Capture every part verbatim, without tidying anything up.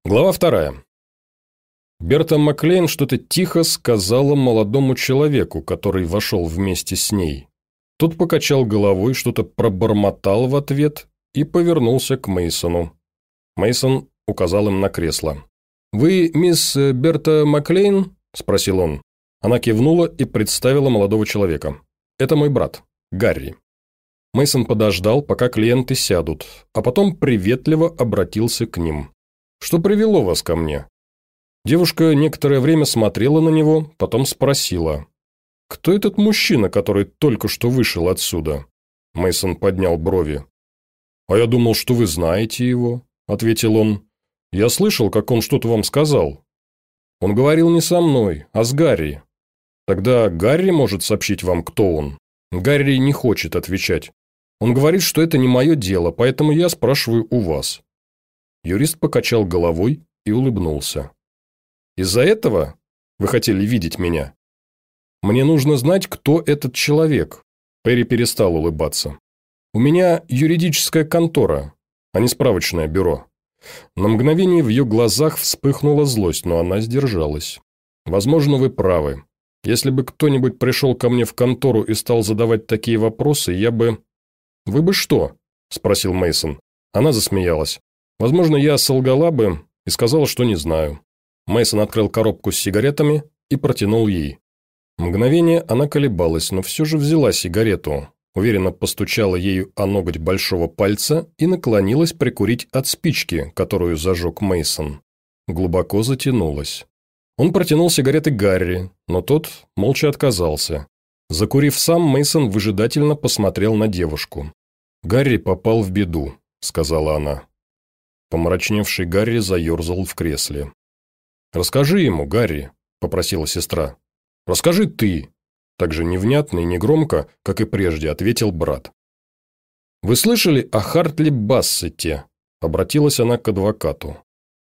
Глава вторая. Берта Маклейн что-то тихо сказала молодому человеку, который вошел вместе с ней. Тот покачал головой, что-то пробормотал в ответ и повернулся к Мейсону. Мейсон указал им на кресло. «Вы мисс Берта Маклейн?» – спросил он. Она кивнула и представила молодого человека. «Это мой брат, Гарри». Мейсон подождал, пока клиенты сядут, а потом приветливо обратился к ним. «Что привело вас ко мне?» Девушка некоторое время смотрела на него, потом спросила. «Кто этот мужчина, который только что вышел отсюда?» Мейсон поднял брови. «А я думал, что вы знаете его», — ответил он. «Я слышал, как он что-то вам сказал». «Он говорил не со мной, а с Гарри». «Тогда Гарри может сообщить вам, кто он?» Гарри не хочет отвечать. «Он говорит, что это не мое дело, поэтому я спрашиваю у вас». Юрист покачал головой и улыбнулся. «Из-за этого вы хотели видеть меня?» «Мне нужно знать, кто этот человек». Перри перестал улыбаться. «У меня юридическая контора, а не справочное бюро». На мгновение в ее глазах вспыхнула злость, но она сдержалась. «Возможно, вы правы. Если бы кто-нибудь пришел ко мне в контору и стал задавать такие вопросы, я бы...» «Вы бы что?» – спросил Мейсон. Она засмеялась. «Возможно, я солгала бы и сказала, что не знаю». Мейсон открыл коробку с сигаретами и протянул ей. Мгновение она колебалась, но все же взяла сигарету, уверенно постучала ею о ноготь большого пальца и наклонилась прикурить от спички, которую зажег Мейсон. Глубоко затянулась. Он протянул сигареты Гарри, но тот молча отказался. Закурив сам, Мейсон выжидательно посмотрел на девушку. «Гарри попал в беду», — сказала она. Помрачневший Гарри заерзал в кресле. «Расскажи ему, Гарри», – попросила сестра. «Расскажи ты», – так же невнятно и негромко, как и прежде, ответил брат. «Вы слышали о Хартли Бассетте?» – обратилась она к адвокату.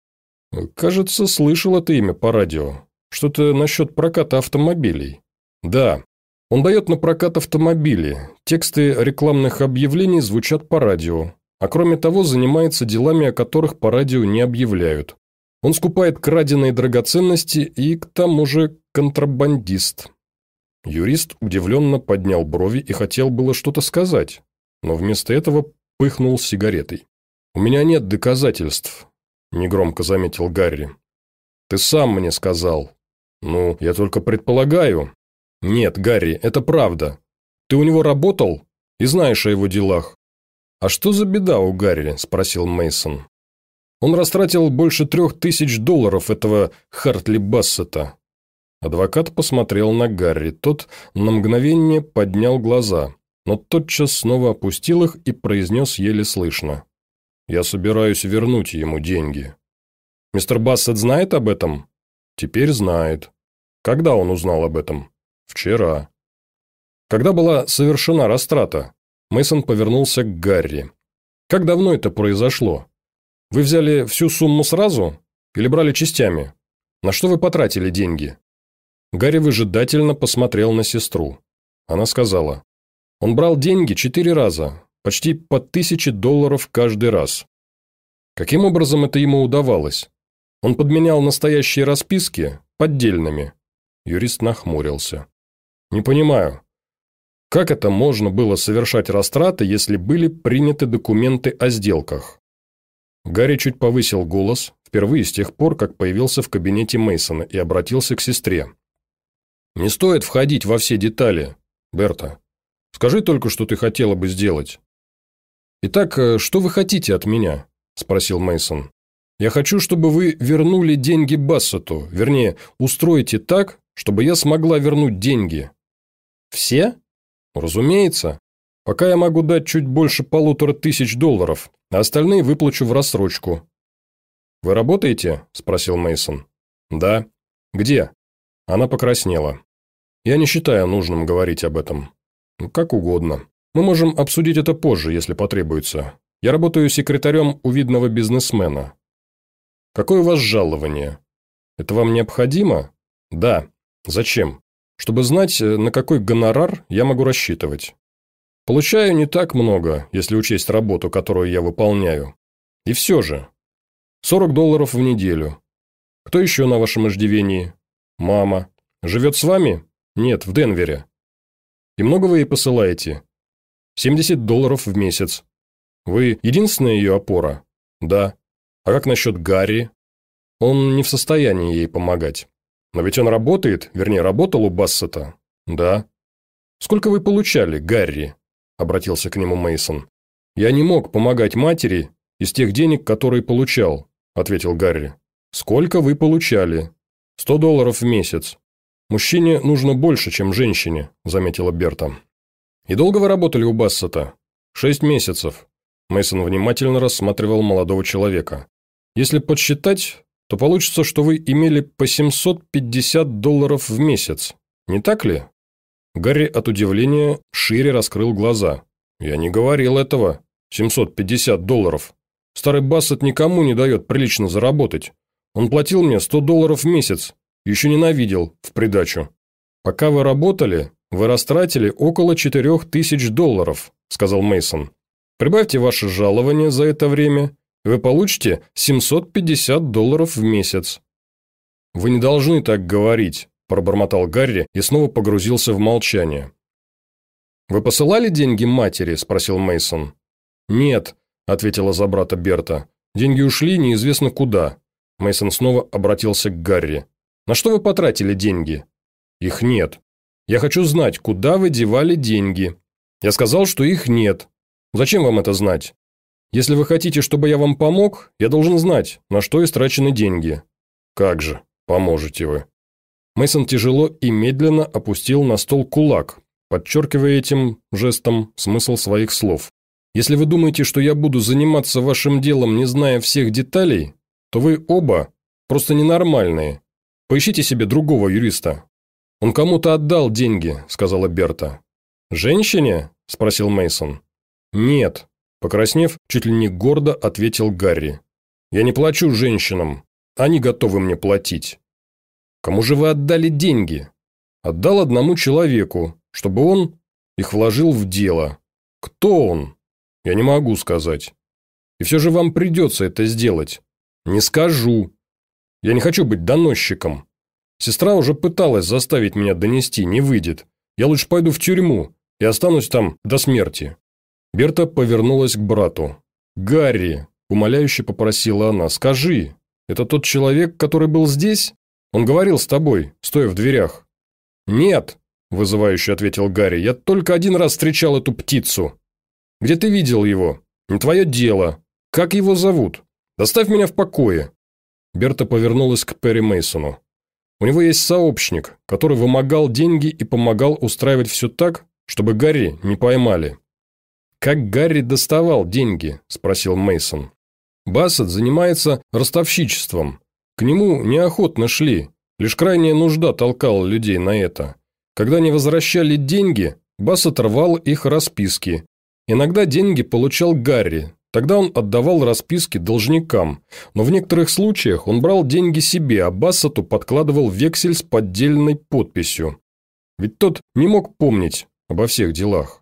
«Кажется, слышал это имя по радио. Что-то насчет проката автомобилей». «Да, он дает на прокат автомобили. Тексты рекламных объявлений звучат по радио. А кроме того, занимается делами, о которых по радио не объявляют. Он скупает краденые драгоценности и, к тому же, контрабандист». Юрист удивленно поднял брови и хотел было что-то сказать, но вместо этого пыхнул сигаретой. «У меня нет доказательств», – негромко заметил Гарри. «Ты сам мне сказал». «Ну, я только предполагаю». «Нет, Гарри, это правда. Ты у него работал и знаешь о его делах». «А что за беда у Гарри?» – спросил Мейсон. «Он растратил больше трех тысяч долларов этого Хартли Бассета». Адвокат посмотрел на Гарри. Тот на мгновение поднял глаза, но тотчас снова опустил их и произнес еле слышно. «Я собираюсь вернуть ему деньги». «Мистер Бассет знает об этом?» «Теперь знает». «Когда он узнал об этом?» «Вчера». «Когда была совершена растрата?» Мейсон повернулся к Гарри. «Как давно это произошло? Вы взяли всю сумму сразу или брали частями? На что вы потратили деньги?» Гарри выжидательно посмотрел на сестру. Она сказала. «Он брал деньги четыре раза, почти по тысяче долларов каждый раз». «Каким образом это ему удавалось? Он подменял настоящие расписки поддельными». Юрист нахмурился. «Не понимаю. Как это можно было совершать растраты, если были приняты документы о сделках?» Гарри чуть повысил голос, впервые с тех пор, как появился в кабинете Мейсона, и обратился к сестре. «Не стоит входить во все детали, Берта. Скажи только, что ты хотела бы сделать». «Итак, что вы хотите от меня?» – спросил Мейсон. «Я хочу, чтобы вы вернули деньги Бассету, вернее, устроите так, чтобы я смогла вернуть деньги». «Все?» «Разумеется. Пока я могу дать чуть больше полутора тысяч долларов, а остальные выплачу в рассрочку». «Вы работаете?» – спросил Мейсон. «Да». «Где?» Она покраснела. «Я не считаю нужным говорить об этом». «Как угодно. Мы можем обсудить это позже, если потребуется. Я работаю секретарем у видного бизнесмена». «Какое у вас жалование? Это вам необходимо?» «Да. Зачем?» «Чтобы знать, на какой гонорар я могу рассчитывать». «Получаю не так много, если учесть работу, которую я выполняю. И все же, сорок долларов в неделю. Кто еще на вашем иждивении? Мама. Живет с вами? Нет, в Денвере. И много вы ей посылаете? семьдесят долларов в месяц. Вы единственная ее опора? Да. А как насчет Гарри? Он не в состоянии ей помогать. Но ведь он работает, вернее, работал у Бассета. Да. Сколько вы получали, Гарри? Обратился к нему Мейсон. Я не мог помогать матери из тех денег, которые получал, ответил Гарри. Сколько вы получали? Сто долларов в месяц. Мужчине нужно больше, чем женщине, заметила Берта. И долго вы работали у Бассета? Шесть месяцев. Мейсон внимательно рассматривал молодого человека. Если подсчитать, то получится, что вы имели по семьсот пятьдесят долларов в месяц. Не так ли? Гарри от удивления шире раскрыл глаза. Я не говорил этого. семьсот пятьдесят долларов. Старый Бассет никому не дает прилично заработать. Он платил мне сто долларов в месяц. Еще ненавидел в придачу. Пока вы работали, вы растратили около четырех тысяч долларов, сказал Мейсон. Прибавьте ваше жалование за это время, и вы получите семьсот пятьдесят долларов в месяц. Вы не должны так говорить, пробормотал Гарри и снова погрузился в молчание. Вы посылали деньги матери? Спросил Мейсон. Нет, ответила за брата Берта. Деньги ушли неизвестно куда. Мейсон снова обратился к Гарри. На что вы потратили деньги? Их нет. Я хочу знать, куда вы девали деньги. Я сказал, что их нет. Зачем вам это знать? Если вы хотите, чтобы я вам помог, я должен знать, на что истрачены деньги. Как же, поможете вы. Мейсон тяжело и медленно опустил на стол кулак, подчеркивая этим жестом смысл своих слов. Если вы думаете, что я буду заниматься вашим делом, не зная всех деталей, то вы оба просто ненормальные. Поищите себе другого юриста. Он кому-то отдал деньги, сказала Берта. Женщине? Спросил Мейсон. Нет, покраснев, чуть ли не гордо ответил Гарри. Я не плачу женщинам, они готовы мне платить. Кому же вы отдали деньги? Отдал одному человеку, чтобы он их вложил в дело. Кто он? Я не могу сказать. И все же вам придется это сделать. Не скажу. Я не хочу быть доносчиком. Сестра уже пыталась заставить меня донести, не выйдет. Я лучше пойду в тюрьму и останусь там до смерти. Берта повернулась к брату. «Гарри», – умоляюще попросила она, – «скажи, это тот человек, который был здесь? Он говорил с тобой, стоя в дверях». «Нет», – вызывающе ответил Гарри, – «я только один раз встречал эту птицу». «Где ты видел его? Не твое дело. Как его зовут? Доставь меня в покое». Берта повернулась к Перри Мейсону. У него есть сообщник, который вымогал деньги и помогал устраивать все так, чтобы Гарри не поймали. «Как Гарри доставал деньги?» – спросил Мейсон. «Бассет занимается ростовщичеством. К нему неохотно шли, лишь крайняя нужда толкала людей на это. Когда не возвращали деньги, Бассет рвал их расписки. Иногда деньги получал Гарри, тогда он отдавал расписки должникам, но в некоторых случаях он брал деньги себе, а Бассету подкладывал вексель с поддельной подписью. Ведь тот не мог помнить обо всех делах».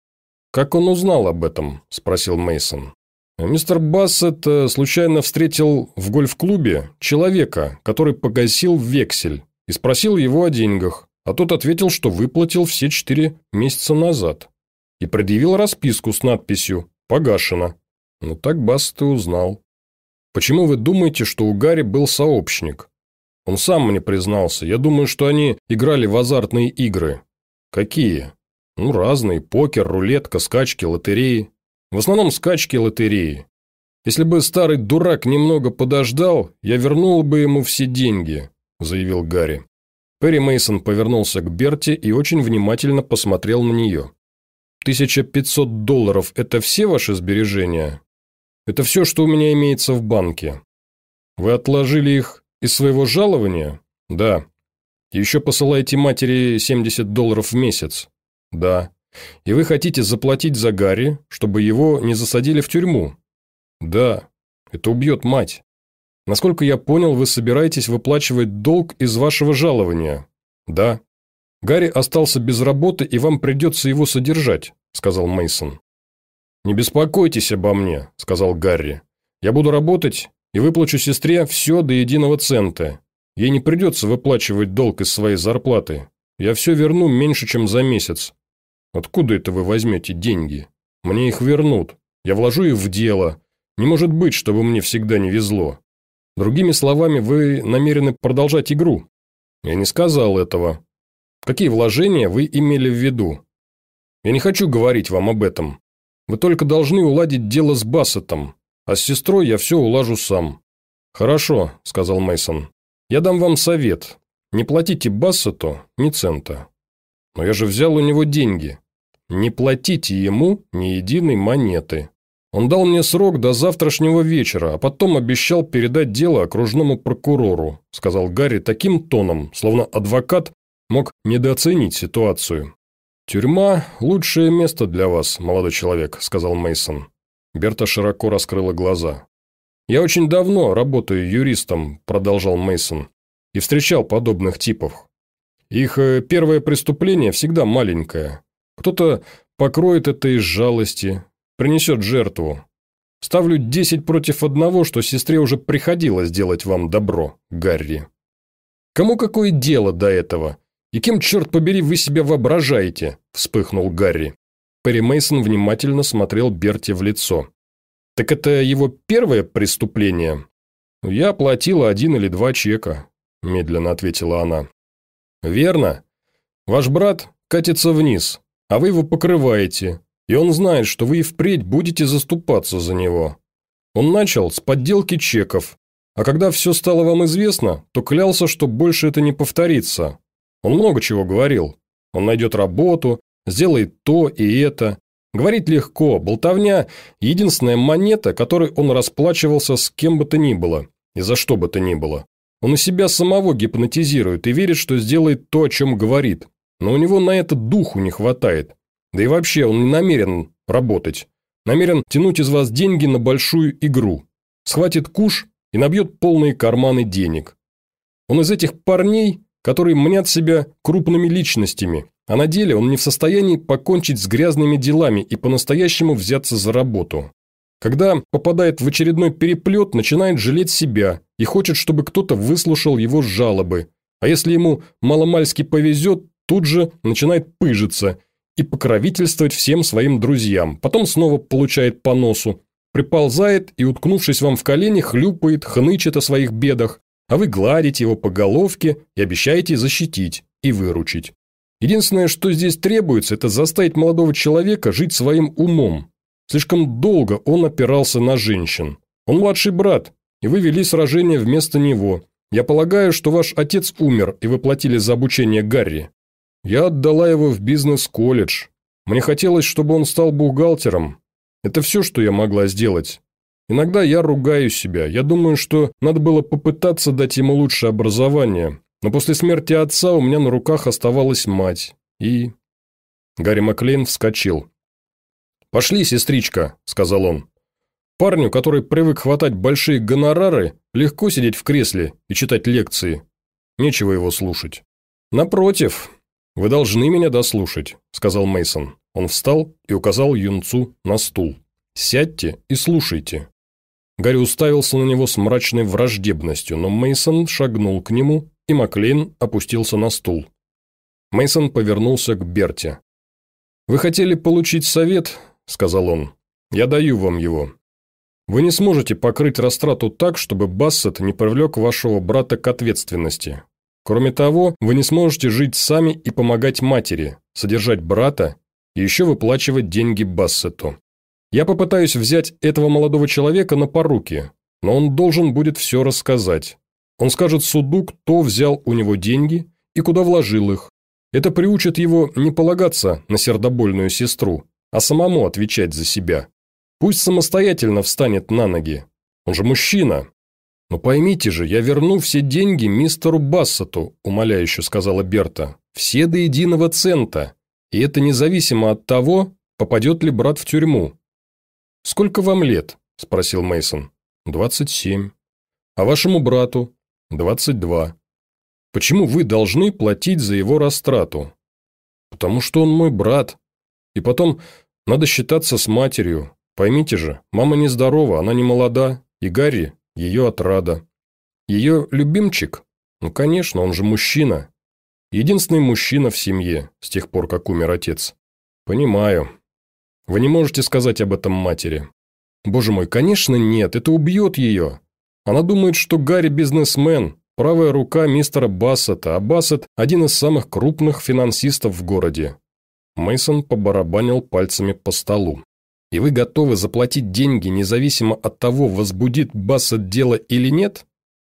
«Как он узнал об этом?» – спросил Мейсон. Мистер Бассет случайно встретил в гольф-клубе человека, который погасил вексель, и спросил его о деньгах, а тот ответил, что выплатил все четыре месяца назад, и предъявил расписку с надписью «Погашено». Ну так Бассет и узнал. «Почему вы думаете, что у Гарри был сообщник?» «Он сам мне признался. Я думаю, что они играли в азартные игры». «Какие?» «Ну, разные. Покер, рулетка, скачки, лотереи. В основном скачки и лотереи. Если бы старый дурак немного подождал, я вернул бы ему все деньги», – заявил Гарри. Перри Мейсон повернулся к Берте и очень внимательно посмотрел на нее. «Тысяча пятьсот долларов – это все ваши сбережения?» «Это все, что у меня имеется в банке». «Вы отложили их из своего жалования?» «Да». «Еще посылаете матери семьдесят долларов в месяц?» «Да». «И вы хотите заплатить за Гарри, чтобы его не засадили в тюрьму?» «Да. Это убьет мать». «Насколько я понял, вы собираетесь выплачивать долг из вашего жалования?» «Да». «Гарри остался без работы, и вам придется его содержать», – сказал Мейсон. «Не беспокойтесь обо мне», – сказал Гарри. «Я буду работать и выплачу сестре все до единого цента. Ей не придется выплачивать долг из своей зарплаты. Я все верну меньше, чем за месяц. Откуда это вы возьмете деньги? Мне их вернут. Я вложу их в дело. Не может быть, чтобы мне всегда не везло. Другими словами, вы намерены продолжать игру. Я не сказал этого. Какие вложения вы имели в виду? Я не хочу говорить вам об этом. Вы только должны уладить дело с Бассеттом, а с сестрой я все улажу сам. Хорошо, сказал Мейсон. Я дам вам совет. Не платите Бассетту ни цента. Но я же взял у него деньги. Не платите ему ни единой монеты. Он дал мне срок до завтрашнего вечера, а потом обещал передать дело окружному прокурору, сказал Гарри таким тоном, словно адвокат мог недооценить ситуацию. «Тюрьма – лучшее место для вас, молодой человек», – сказал Мейсон. Берта широко раскрыла глаза. «Я очень давно работаю юристом», – продолжал Мейсон, – «и встречал подобных типов. Их первое преступление всегда маленькое. Кто-то покроет это из жалости, принесет жертву. Ставлю десять против одного, что сестре уже приходилось делать вам добро, Гарри. Кому какое дело до этого? И кем, черт побери, вы себя воображаете?» – вспыхнул Гарри. Перри Мейсон внимательно смотрел Берте в лицо. «Так это его первое преступление?» «Я оплатила один или два чека», – медленно ответила она. «Верно. Ваш брат катится вниз, а вы его покрываете, и он знает, что вы и впредь будете заступаться за него. Он начал с подделки чеков, а когда все стало вам известно, то клялся, что больше это не повторится. Он много чего говорил. Он найдет работу, сделает то и это. Говорить легко, болтовня – единственная монета, которой он расплачивался с кем бы то ни было, и за что бы то ни было. Он и себя самого гипнотизирует и верит, что сделает то, о чем говорит. Но у него на это духу не хватает. Да и вообще он не намерен работать. Намерен тянуть из вас деньги на большую игру. Схватит куш и набьет полные карманы денег. Он из этих парней, которые мнят себя крупными личностями, а на деле он не в состоянии покончить с грязными делами и по-настоящему взяться за работу. Когда попадает в очередной переплет, начинает жалеть себя и хочет, чтобы кто-то выслушал его жалобы. А если ему маломальски повезет, тут же начинает пыжиться и покровительствовать всем своим друзьям. Потом снова получает по носу, приползает и, уткнувшись вам в колени, хлюпает, хнычет о своих бедах, а вы гладите его по головке и обещаете защитить и выручить. Единственное, что здесь требуется, это заставить молодого человека жить своим умом. Слишком долго он опирался на женщин. Он младший брат, и вы вели сражение вместо него. Я полагаю, что ваш отец умер, и вы платили за обучение Гарри. Я отдала его в бизнес-колледж. Мне хотелось, чтобы он стал бухгалтером. Это все, что я могла сделать. Иногда я ругаю себя. Я думаю, что надо было попытаться дать ему лучшее образование. Но после смерти отца у меня на руках оставалась мать. И...» Гарри Маклейн вскочил. «Пошли, сестричка», – сказал он. «Парню, который привык хватать большие гонорары, легко сидеть в кресле и читать лекции. Нечего его слушать». «Напротив, вы должны меня дослушать», – сказал Мейсон. Он встал и указал юнцу на стул. «Сядьте и слушайте». Гарри уставился на него с мрачной враждебностью, но Мейсон шагнул к нему, и Маклейн опустился на стул. Мейсон повернулся к Берте. «Вы хотели получить совет?» – сказал он. «Я даю вам его. Вы не сможете покрыть растрату так, чтобы Бассет не привлек вашего брата к ответственности. Кроме того, вы не сможете жить сами и помогать матери, содержать брата и еще выплачивать деньги Бассету. Я попытаюсь взять этого молодого человека на поруки, но он должен будет все рассказать. Он скажет суду, кто взял у него деньги и куда вложил их. Это приучит его не полагаться на сердобольную сестру, а самому отвечать за себя. Пусть самостоятельно встанет на ноги. Он же мужчина». «Но поймите же, я верну все деньги мистеру Бассету», – умоляюще сказала Берта. «Все до единого цента. И это независимо от того, попадет ли брат в тюрьму». «Сколько вам лет?» – спросил Мейсон. «Двадцать семь». «А вашему брату?» «Двадцать два». «Почему вы должны платить за его растрату?» «Потому что он мой брат. И потом, надо считаться с матерью. Поймите же, мама нездорова, она не молода, и Гарри ее отрада. Ее любимчик? Ну, конечно, он же мужчина. Единственный мужчина в семье, с тех пор, как умер отец. Понимаю. Вы не можете сказать об этом матери? Боже мой, конечно нет, это убьет ее. Она думает, что Гарри бизнесмен, правая рука мистера Бассета, а Бассет – один из самых крупных финансистов в городе. Мейсон побарабанил пальцами по столу. И вы готовы заплатить деньги, независимо от того, возбудит Бассет дело или нет?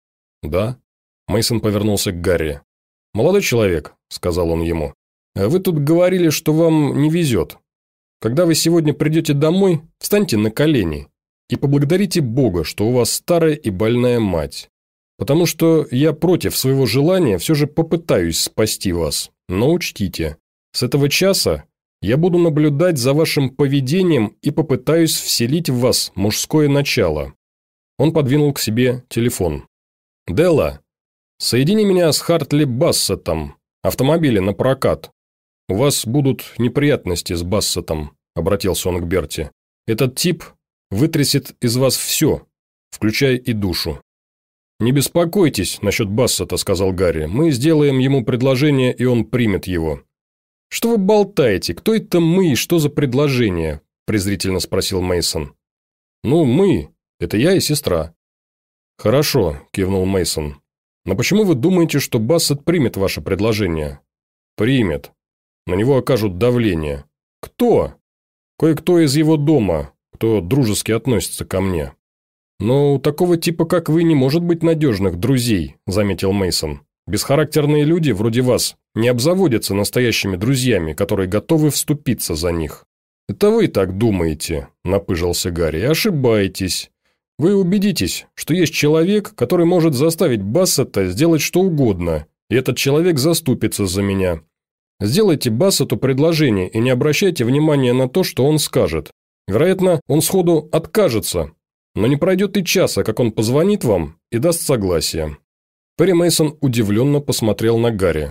Да. Мейсон повернулся к Гарри. «Молодой человек», – сказал он ему, – «вы тут говорили, что вам не везет. Когда вы сегодня придете домой, встаньте на колени и поблагодарите Бога, что у вас старая и больная мать. Потому что я против своего желания все же попытаюсь спасти вас. Но учтите, с этого часа я буду наблюдать за вашим поведением и попытаюсь вселить в вас мужское начало». Он подвинул к себе телефон. «Делла, соедини меня с Хартли Бассетом. Автомобили на прокат. У вас будут неприятности с Бассетом», – обратился он к Берти. «Этот тип вытрясет из вас все, включая и душу». «Не беспокойтесь насчет Бассета», – сказал Гарри. «Мы сделаем ему предложение, и он примет его». «Что вы болтаете? Кто это мы и что за предложение?» – презрительно спросил Мейсон. «Ну, мы. Это я и сестра». «Хорошо», – кивнул Мейсон. «Но почему вы думаете, что Бассет примет ваше предложение?» «Примет. На него окажут давление». «Кто?» «Кое-кто из его дома, кто дружески относится ко мне». «Но у такого типа, как вы, не может быть надежных друзей», – заметил Мейсон. «Бесхарактерные люди, вроде вас, не обзаводятся настоящими друзьями, которые готовы вступиться за них». «Это вы так думаете», – напыжился Гарри. «Ошибаетесь. Вы убедитесь, что есть человек, который может заставить Бассета сделать что угодно, и этот человек заступится за меня. Сделайте Бассету предложение и не обращайте внимания на то, что он скажет. Вероятно, он сходу откажется, но не пройдет и часа, как он позвонит вам и даст согласие». Перри Мейсон удивленно посмотрел на Гарри.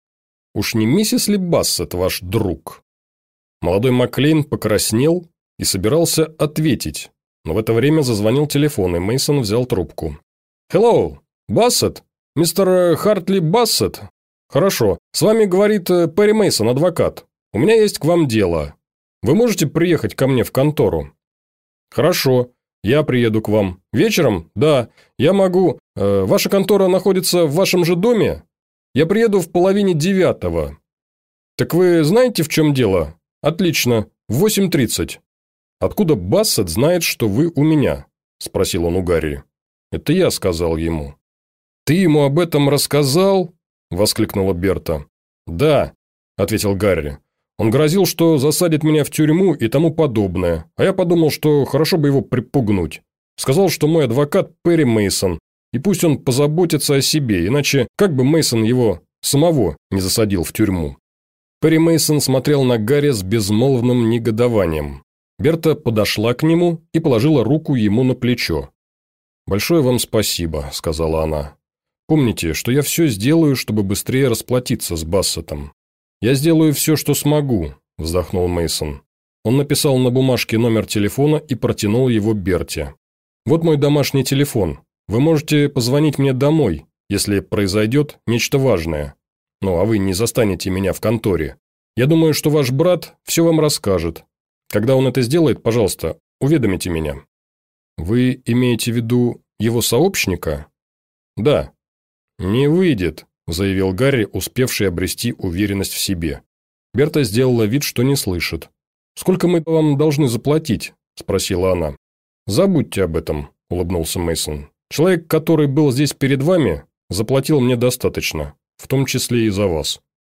«Уж не миссис ли Бассет ваш друг?» Молодой Маклейн покраснел и собирался ответить, но в это время зазвонил телефон, и Мейсон взял трубку. «Hello, Бассет? Мистер Хартли Бассет? Хорошо, с вами говорит Перри Мейсон, адвокат. У меня есть к вам дело. Вы можете приехать ко мне в контору?» «Хорошо, я приеду к вам. Вечером? Да, я могу. Э, ваша контора находится в вашем же доме? Я приеду в половине девятого». «Так вы знаете, в чем дело?» «Отлично, в восемь тридцать». «Откуда Бассет знает, что вы у меня?» – спросил он у Гарри. «Это я сказал ему». «Ты ему об этом рассказал?» – воскликнула Берта. «Да», – ответил Гарри. «Он грозил, что засадит меня в тюрьму и тому подобное, а я подумал, что хорошо бы его припугнуть. Сказал, что мой адвокат Перри Мейсон, и пусть он позаботится о себе, иначе как бы Мейсон его самого не засадил в тюрьму». Перри Мейсон смотрел на Гарри с безмолвным негодованием. Берта подошла к нему и положила руку ему на плечо. «Большое вам спасибо», – сказала она. «Помните, что я все сделаю, чтобы быстрее расплатиться с Бассетом». «Я сделаю все, что смогу», – вздохнул Мейсон. Он написал на бумажке номер телефона и протянул его Берте. «Вот мой домашний телефон. Вы можете позвонить мне домой, если произойдет нечто важное. Ну, а вы не застанете меня в конторе. Я думаю, что ваш брат все вам расскажет. Когда он это сделает, пожалуйста, уведомите меня». «Вы имеете в виду его сообщника?» «Да». «Не выйдет», – заявил Гарри, успевший обрести уверенность в себе. Берта сделала вид, что не слышит. «Сколько мы вам должны заплатить?» – спросила она. «Забудьте об этом», – улыбнулся Мейсон. «Человек, который был здесь перед вами, заплатил мне достаточно, в том числе и за вас».